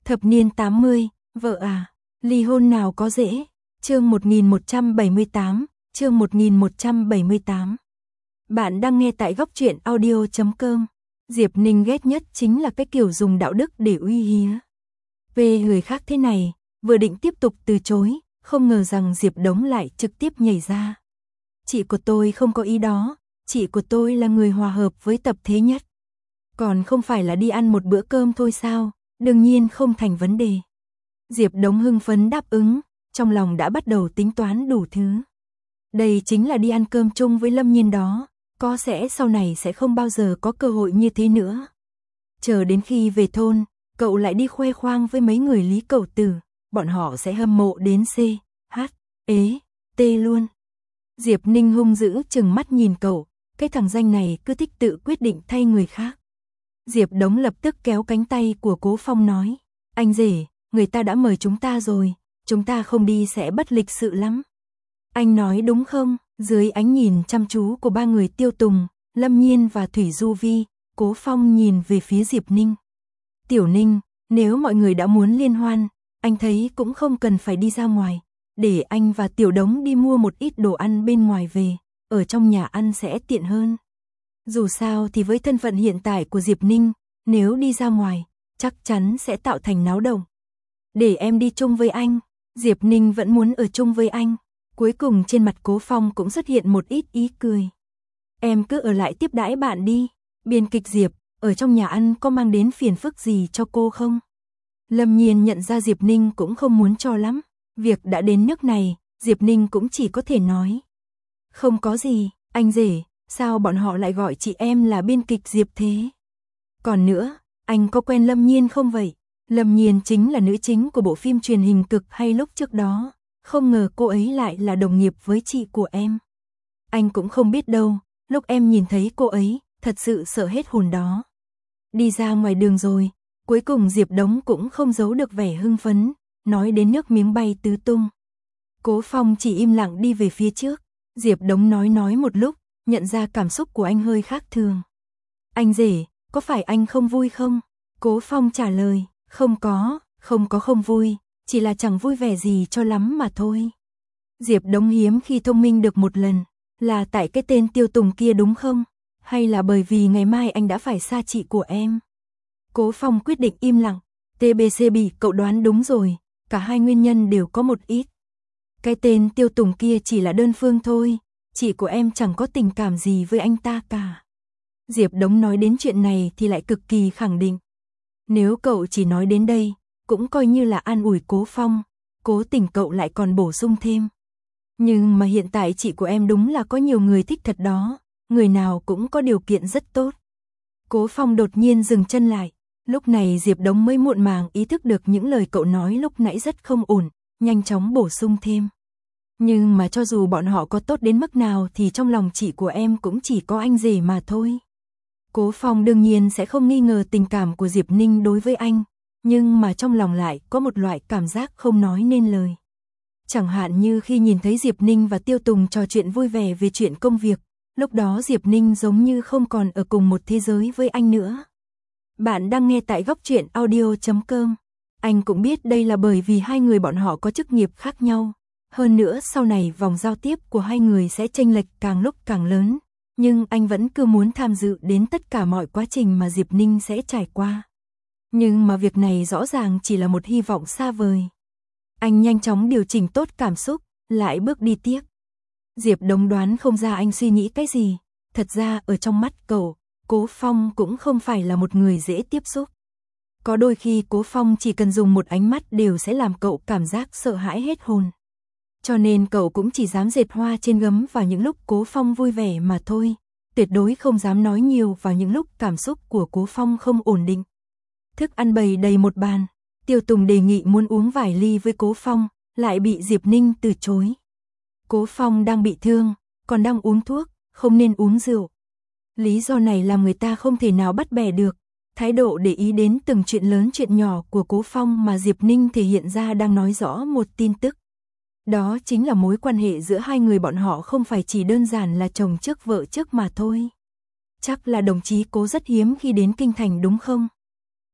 Thập niên 80, vợ à, ly hôn nào có dễ. Chương 1178, chương 1178. Bạn đang nghe tại góc truyện audio.com. Diệp Ninh ghét nhất chính là cái kiểu dùng đạo đức để uy hiếp. Về người khác thế này, vừa định tiếp tục từ chối, không ngờ rằng Diệp Đống lại trực tiếp nhảy ra. Chị của tôi không có ý đó, chị của tôi là người hòa hợp với tập thế nhất. Còn không phải là đi ăn một bữa cơm thôi sao, đương nhiên không thành vấn đề. Diệp Đống hưng phấn đáp ứng, trong lòng đã bắt đầu tính toán đủ thứ. Đây chính là đi ăn cơm chung với Lâm Nhiên đó, có sẽ sau này sẽ không bao giờ có cơ hội như thế nữa. Chờ đến khi về thôn, cậu lại đi khoe khoang với mấy người Lý Cẩu Tử, bọn họ sẽ hâm mộ đến C, H, ế, T luôn. Diệp Ninh hung dữ chừng mắt nhìn cậu, cái thằng danh này cứ thích tự quyết định thay người khác. Diệp Đống lập tức kéo cánh tay của Cố Phong nói, anh rể, người ta đã mời chúng ta rồi, chúng ta không đi sẽ bất lịch sự lắm. Anh nói đúng không? Dưới ánh nhìn chăm chú của ba người Tiêu Tùng, Lâm Nhiên và Thủy Du Vi, Cố Phong nhìn về phía Diệp Ninh. Tiểu Ninh, nếu mọi người đã muốn liên hoan, anh thấy cũng không cần phải đi ra ngoài, để anh và Tiểu Đống đi mua một ít đồ ăn bên ngoài về, ở trong nhà ăn sẽ tiện hơn. Dù sao thì với thân phận hiện tại của Diệp Ninh, nếu đi ra ngoài, chắc chắn sẽ tạo thành náo động. Để em đi chung với anh, Diệp Ninh vẫn muốn ở chung với anh. Cuối cùng trên mặt Cố Phong cũng xuất hiện một ít ý cười. Em cứ ở lại tiếp đãi bạn đi. Biên kịch Diệp, ở trong nhà ăn có mang đến phiền phức gì cho cô không? Lâm Nhiên nhận ra Diệp Ninh cũng không muốn cho lắm. Việc đã đến nước này, Diệp Ninh cũng chỉ có thể nói. Không có gì, anh rể, sao bọn họ lại gọi chị em là biên kịch Diệp thế? Còn nữa, anh có quen Lâm Nhiên không vậy? Lâm Nhiên chính là nữ chính của bộ phim truyền hình Cực Hay lúc trước đó. Không ngờ cô ấy lại là đồng nghiệp với chị của em. Anh cũng không biết đâu, lúc em nhìn thấy cô ấy, thật sự sợ hết hồn đó. Đi ra ngoài đường rồi, cuối cùng Diệp Đống cũng không giấu được vẻ hưng phấn, nói đến nước miếng bay tứ tung. Cố Phong chỉ im lặng đi về phía trước, Diệp Đống nói một lúc, nhận ra cảm xúc của anh hơi khác thường. Anh rể, có phải anh không vui không? Cố Phong trả lời, không có không vui. Chỉ là chẳng vui vẻ gì cho lắm mà thôi. Diệp Đống hiếm khi thông minh được một lần, là tại cái tên Tiêu Tùng kia đúng không? Hay là bởi vì ngày mai anh đã phải xa chị của em? Cố Phong quyết định im lặng, TBC bị cậu đoán đúng rồi, cả hai nguyên nhân đều có một ít. Cái tên Tiêu Tùng kia chỉ là đơn phương thôi, chị của em chẳng có tình cảm gì với anh ta cả. Diệp Đống nói đến chuyện này thì lại cực kỳ khẳng định. Nếu cậu chỉ nói đến đây, cũng coi như là an ủi Cố Phong, cố tình cậu lại còn bổ sung thêm. Nhưng mà hiện tại chị của em đúng là có nhiều người thích thật đó, người nào cũng có điều kiện rất tốt. Cố Phong đột nhiên dừng chân lại, lúc này Diệp Đống mới muộn màng ý thức được những lời cậu nói lúc nãy rất không ổn, nhanh chóng bổ sung thêm. Nhưng mà cho dù bọn họ có tốt đến mức nào thì trong lòng chị của em cũng chỉ có anh rể mà thôi. Cố Phong đương nhiên sẽ không nghi ngờ tình cảm của Diệp Ninh đối với anh. Nhưng mà trong lòng lại có một loại cảm giác không nói nên lời. Chẳng hạn như khi nhìn thấy Diệp Ninh và Tiêu Tùng trò chuyện vui vẻ về chuyện công việc, lúc đó Diệp Ninh giống như không còn ở cùng một thế giới với anh nữa. Bạn đang nghe tại góc truyện audio.com. Anh cũng biết đây là bởi vì hai người bọn họ có chức nghiệp khác nhau. Hơn nữa sau này vòng giao tiếp của hai người sẽ chênh lệch càng lúc càng lớn. Nhưng anh vẫn cứ muốn tham dự đến tất cả mọi quá trình mà Diệp Ninh sẽ trải qua. Nhưng mà việc này rõ ràng chỉ là một hy vọng xa vời. Anh nhanh chóng điều chỉnh tốt cảm xúc, lại bước đi tiếp. Diệp Đống đoán không ra anh suy nghĩ cái gì. Thật ra ở trong mắt cậu, Cố Phong cũng không phải là một người dễ tiếp xúc. Có đôi khi Cố Phong chỉ cần dùng một ánh mắt đều sẽ làm cậu cảm giác sợ hãi hết hồn. Cho nên cậu cũng chỉ dám dệt hoa trên gấm vào những lúc Cố Phong vui vẻ mà thôi. Tuyệt đối không dám nói nhiều vào những lúc cảm xúc của Cố Phong không ổn định. Thức ăn bày đầy một bàn, Tiêu Tùng đề nghị muốn uống vài ly với Cố Phong, lại bị Diệp Ninh từ chối. Cố Phong đang bị thương, còn đang uống thuốc, không nên uống rượu. Lý do này làm người ta không thể nào bắt bẻ được. Thái độ để ý đến từng chuyện lớn chuyện nhỏ của Cố Phong mà Diệp Ninh thể hiện ra đang nói rõ một tin tức. Đó chính là mối quan hệ giữa hai người bọn họ không phải chỉ đơn giản là chồng trước vợ trước mà thôi. Chắc là đồng chí Cố rất hiếm khi đến kinh thành đúng không?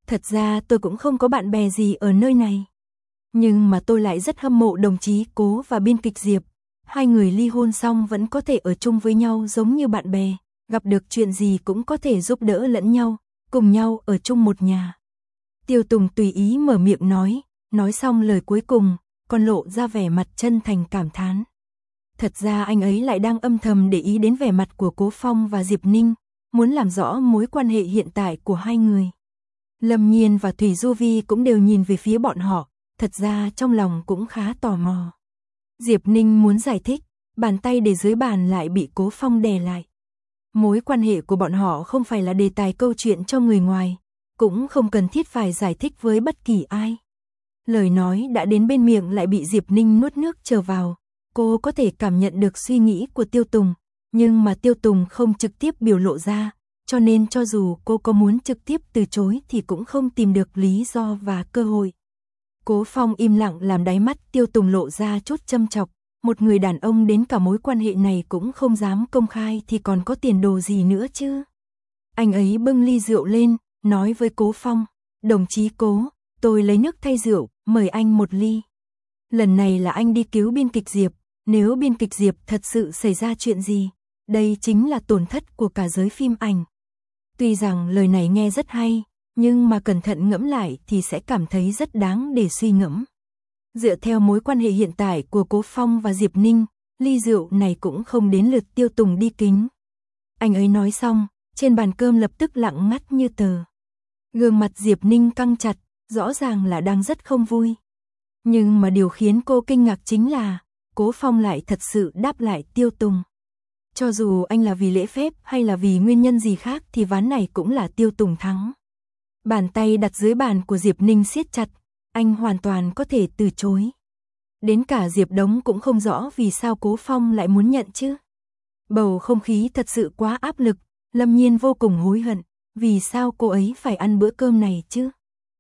Thật ra tôi cũng không có bạn bè gì ở nơi này. Nhưng mà tôi lại rất hâm mộ đồng chí Cố và biên kịch Diệp. Hai người ly hôn xong vẫn có thể ở chung với nhau giống như bạn bè, gặp được chuyện gì cũng có thể giúp đỡ lẫn nhau, cùng nhau ở chung một nhà. Tiêu Tùng tùy ý mở miệng nói xong lời cuối cùng, còn lộ ra vẻ mặt chân thành cảm thán. Thật ra anh ấy lại đang âm thầm để ý đến vẻ mặt của Cố Phong và Diệp Ninh, muốn làm rõ mối quan hệ hiện tại của hai người. Lâm Nhiên và Thủy Du Vi cũng đều nhìn về phía bọn họ, thật ra trong lòng cũng khá tò mò. Diệp Ninh muốn giải thích, bàn tay để dưới bàn lại bị Cố Phong đè lại. Mối quan hệ của bọn họ không phải là đề tài câu chuyện cho người ngoài, cũng không cần thiết phải giải thích với bất kỳ ai. Lời nói đã đến bên miệng lại bị Diệp Ninh nuốt nước trở vào. Cô có thể cảm nhận được suy nghĩ của Tiêu Tùng, nhưng mà Tiêu Tùng không trực tiếp biểu lộ ra, cho nên cho dù cô có muốn trực tiếp từ chối thì cũng không tìm được lý do và cơ hội. Cố Phong im lặng làm đáy mắt Tiêu Tùng lộ ra chút châm chọc, một người đàn ông đến cả mối quan hệ này cũng không dám công khai thì còn có tiền đồ gì nữa chứ. Anh ấy bưng ly rượu lên, nói với Cố Phong, đồng chí Cố, tôi lấy nước thay rượu, mời anh một ly. Lần này là anh đi cứu biên kịch Diệp, nếu biên kịch Diệp thật sự xảy ra chuyện gì, đây chính là tổn thất của cả giới phim ảnh. Tuy rằng lời này nghe rất hay, nhưng mà cẩn thận ngẫm lại thì sẽ cảm thấy rất đáng để suy ngẫm. Dựa theo mối quan hệ hiện tại của Cố Phong và Diệp Ninh, ly rượu này cũng không đến lượt Tiêu Tùng đi kính. Anh ấy nói xong, trên bàn cơm lập tức lặng ngắt như tờ. Gương mặt Diệp Ninh căng chặt, rõ ràng là đang rất không vui. Nhưng mà điều khiến cô kinh ngạc chính là, Cố Phong lại thật sự đáp lại Tiêu Tùng. Cho dù anh là vì lễ phép hay là vì nguyên nhân gì khác thì ván này cũng là Tiêu Tùng thắng. Bàn tay đặt dưới bàn của Diệp Ninh siết chặt, anh hoàn toàn có thể từ chối. Đến cả Diệp Đống cũng không rõ vì sao Cố Phong lại muốn nhận chứ. Bầu không khí thật sự quá áp lực, Lâm Nhiên vô cùng hối hận, vì sao cô ấy phải ăn bữa cơm này chứ?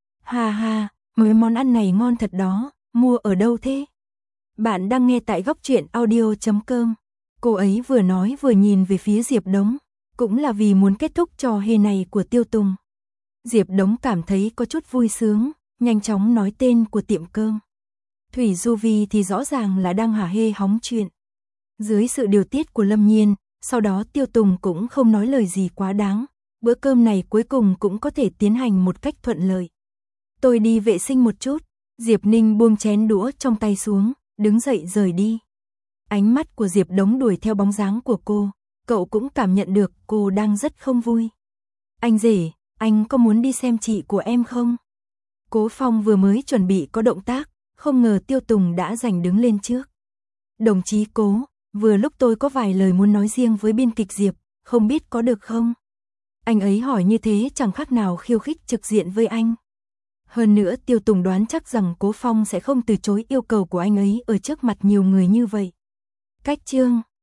Ha ha, mấy món ăn này ngon thật đó, mua ở đâu thế? Bạn đang nghe tại Góc Truyện Audio.com. Cô ấy vừa nói vừa nhìn về phía Diệp Đống, cũng là vì muốn kết thúc trò hề này của Tiêu Tùng. Diệp Đống cảm thấy có chút vui sướng, nhanh chóng nói tên của tiệm cơm. Thủy Du Vi thì rõ ràng là đang hả hê hóng chuyện. Dưới sự điều tiết của Lâm Nhiên, sau đó Tiêu Tùng cũng không nói lời gì quá đáng. Bữa cơm này cuối cùng cũng có thể tiến hành một cách thuận lợi. Tôi đi vệ sinh một chút. Diệp Ninh buông chén đũa trong tay xuống, đứng dậy rời đi. Ánh mắt của Diệp Đống đuổi theo bóng dáng của cô, cậu cũng cảm nhận được cô đang rất không vui. Anh rể, anh có muốn đi xem chị của em không? Cố Phong vừa mới chuẩn bị có động tác, không ngờ Tiêu Tùng đã giành đứng lên trước. Đồng chí Cố, vừa lúc tôi có vài lời muốn nói riêng với biên kịch Diệp, không biết có được không? Anh ấy hỏi như thế chẳng khác nào khiêu khích trực diện với anh. Hơn nữa Tiêu Tùng đoán chắc rằng Cố Phong sẽ không từ chối yêu cầu của anh ấy ở trước mặt nhiều người như vậy. Cách chương